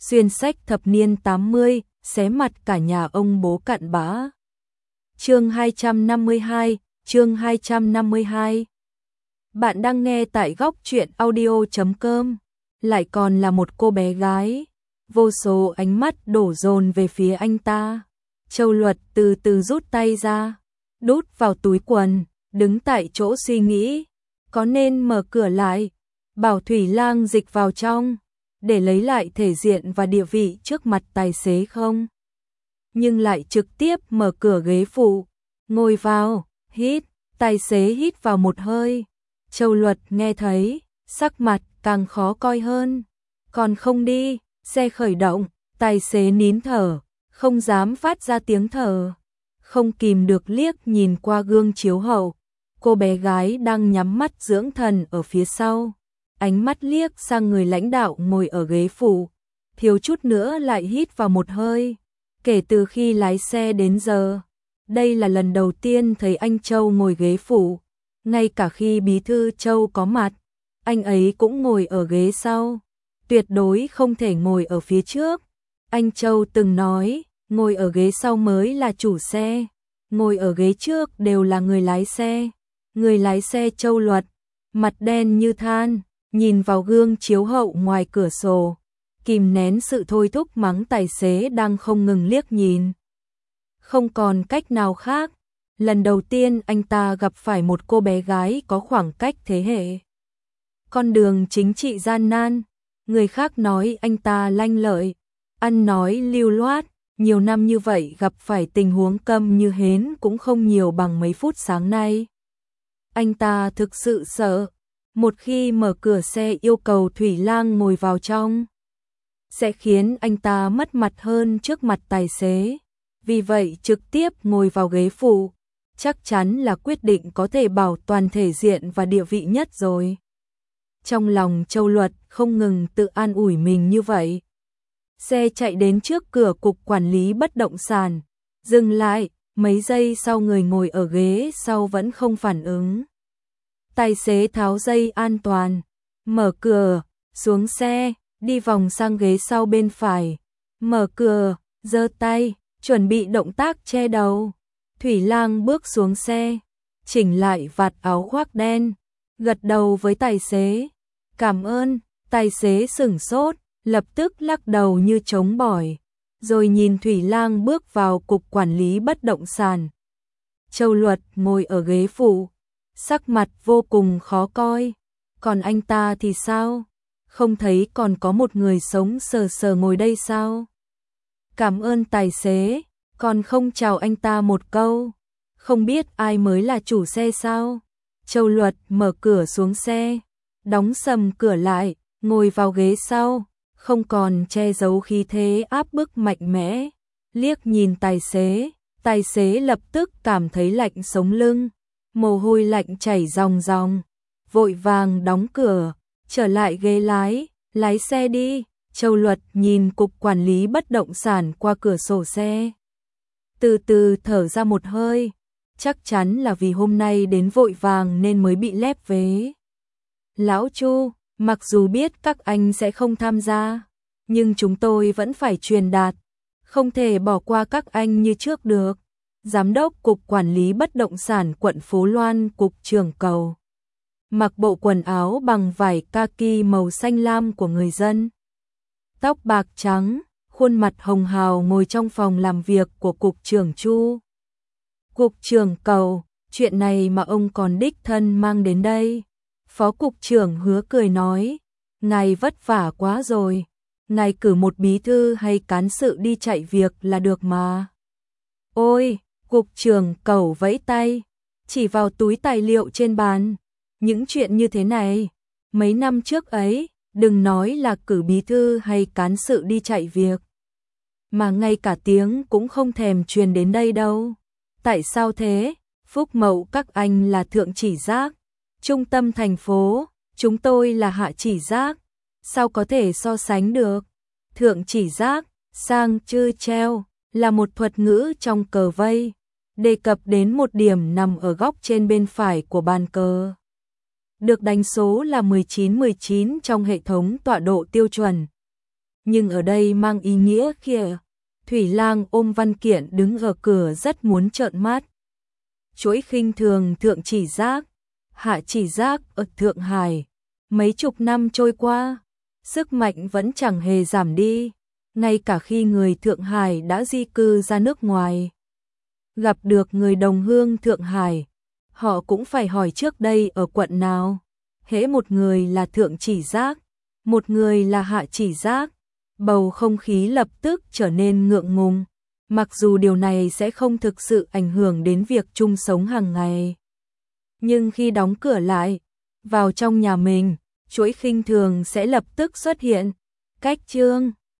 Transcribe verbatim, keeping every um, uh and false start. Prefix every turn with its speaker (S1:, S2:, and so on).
S1: xuyên sách thập niên tám mươi, xé mặt cả nhà ông bố cặn bã. Chương hai trăm năm mươi hai, chương hai trăm năm mươi hai. Bạn đang nghe tại góc truyện audio chấm com, lại còn là một cô bé gái. Vô số ánh mắt đổ dồn về phía anh ta. Châu Luật từ từ rút tay ra, đút vào túi quần, đứng tại chỗ suy nghĩ, có nên mở cửa lại, bảo Thủy Lang dịch vào trong, để lấy lại thể diện và địa vị trước mặt tài xế không? Nhưng lại trực tiếp mở cửa ghế phụ, ngồi vào, hít, tài xế hít vào một hơi. Châu Luật nghe thấy, sắc mặt càng khó coi hơn. Còn không đi, xe khởi động, tài xế nín thở, không dám phát ra tiếng thở. Không kìm được liếc nhìn qua gương chiếu hậu, cô bé gái đang nhắm mắt dưỡng thần ở phía sau. Ánh mắt liếc sang người lãnh đạo ngồi ở ghế phụ, thiếu chút nữa lại hít vào một hơi. Kể từ khi lái xe đến giờ, đây là lần đầu tiên thấy anh Châu ngồi ghế phụ. Ngay cả khi bí thư Châu có mặt, anh ấy cũng ngồi ở ghế sau, tuyệt đối không thể ngồi ở phía trước. Anh Châu từng nói, ngồi ở ghế sau mới là chủ xe, ngồi ở ghế trước đều là người lái xe. Người lái xe Châu Luật, mặt đen như than, nhìn vào gương chiếu hậu ngoài cửa sổ, kìm nén sự thôi thúc mắng tài xế đang không ngừng liếc nhìn. Không còn cách nào khác, lần đầu tiên anh ta gặp phải một cô bé gái có khoảng cách thế hệ. Con đường chính trị gian nan, người khác nói anh ta lanh lợi, ăn nói lưu loát, nhiều năm như vậy gặp phải tình huống câm như hến cũng không nhiều bằng mấy phút sáng nay. Anh ta thực sự sợ, một khi mở cửa xe yêu cầu Thủy Lang ngồi vào trong, sẽ khiến anh ta mất mặt hơn trước mặt tài xế. Vì vậy trực tiếp ngồi vào ghế phụ, chắc chắn là quyết định có thể bảo toàn thể diện và địa vị nhất rồi. Trong lòng Châu Luật không ngừng tự an ủi mình như vậy. Xe chạy đến trước cửa cục quản lý bất động sản, dừng lại, mấy giây sau người ngồi ở ghế sau vẫn không phản ứng. Tài xế tháo dây an toàn, mở cửa, xuống xe, đi vòng sang ghế sau bên phải, mở cửa, giơ tay, chuẩn bị động tác che đầu. Thủy Lang bước xuống xe, chỉnh lại vạt áo khoác đen, gật đầu với tài xế. Cảm ơn, tài xế sửng sốt, lập tức lắc đầu như trống bỏi, rồi nhìn Thủy Lang bước vào cục quản lý bất động sản. Châu Luật ngồi ở ghế phụ, sắc mặt vô cùng khó coi. Còn anh ta thì sao? Không thấy còn có một người sống sờ sờ ngồi đây sao? Cảm ơn tài xế, còn không chào anh ta một câu. Không biết ai mới là chủ xe sao? Châu Luật mở cửa xuống xe, đóng sầm cửa lại, ngồi vào ghế sau, không còn che giấu khí thế áp bức mạnh mẽ. Liếc nhìn tài xế, tài xế lập tức cảm thấy lạnh sống lưng, mồ hôi lạnh chảy ròng ròng, vội vàng đóng cửa, trở lại ghế lái, lái xe đi. Châu Luật nhìn cục quản lý bất động sản qua cửa sổ xe, từ từ thở ra một hơi, chắc chắn là vì hôm nay đến vội vàng nên mới bị lép vế. Lão Chu, mặc dù biết các anh sẽ không tham gia, nhưng chúng tôi vẫn phải truyền đạt, không thể bỏ qua các anh như trước được. Giám đốc cục quản lý bất động sản quận Phố Loan, cục trưởng Cầu, mặc bộ quần áo bằng vải kaki màu xanh lam của người dân, tóc bạc trắng, khuôn mặt hồng hào ngồi trong phòng làm việc của cục trưởng Chu. Cục trưởng Cầu, chuyện này mà ông còn đích thân mang đến đây. Phó cục trưởng Hứa cười nói, ngài vất vả quá rồi, ngài cử một bí thư hay cán sự đi chạy việc là được mà. Ôi, cục trưởng Cầu vẫy tay, chỉ vào túi tài liệu trên bàn. Những chuyện như thế này, mấy năm trước ấy, đừng nói là cử bí thư hay cán sự đi chạy việc, mà ngay cả tiếng cũng không thèm truyền đến đây đâu. Tại sao thế? Phúc Mậu các anh là thượng chỉ giác, trung tâm thành phố, chúng tôi là hạ chỉ giác, sao có thể so sánh được? Thượng chỉ giác, sang chư treo, là một thuật ngữ trong cờ vây, đề cập đến một điểm nằm ở góc trên bên phải của bàn cờ, được đánh số là mười chín mười chín trong hệ thống tọa độ tiêu chuẩn. nhưng ở đây mang ý nghĩa kia. Thủy Lang ôm văn kiện đứng ở cửa rất muốn trợn mắt. Chuỗi khinh thường Thượng Chỉ Giác, Hạ Chỉ Giác ở Thượng Hải. Mấy chục năm trôi qua, sức mạnh vẫn chẳng hề giảm đi, ngay cả khi người Thượng Hải đã di cư ra nước ngoài. Gặp được người đồng hương Thượng Hải, họ cũng phải hỏi trước đây ở quận nào. Hễ một người là Thượng Chỉ Giác, một người là Hạ Chỉ Giác, bầu không khí lập tức trở nên ngượng ngùng, mặc dù điều này sẽ không thực sự ảnh hưởng đến việc chung sống hàng ngày. Nhưng khi đóng cửa lại, vào trong nhà mình, chuỗi khinh thường sẽ lập tức xuất hiện. Cách chương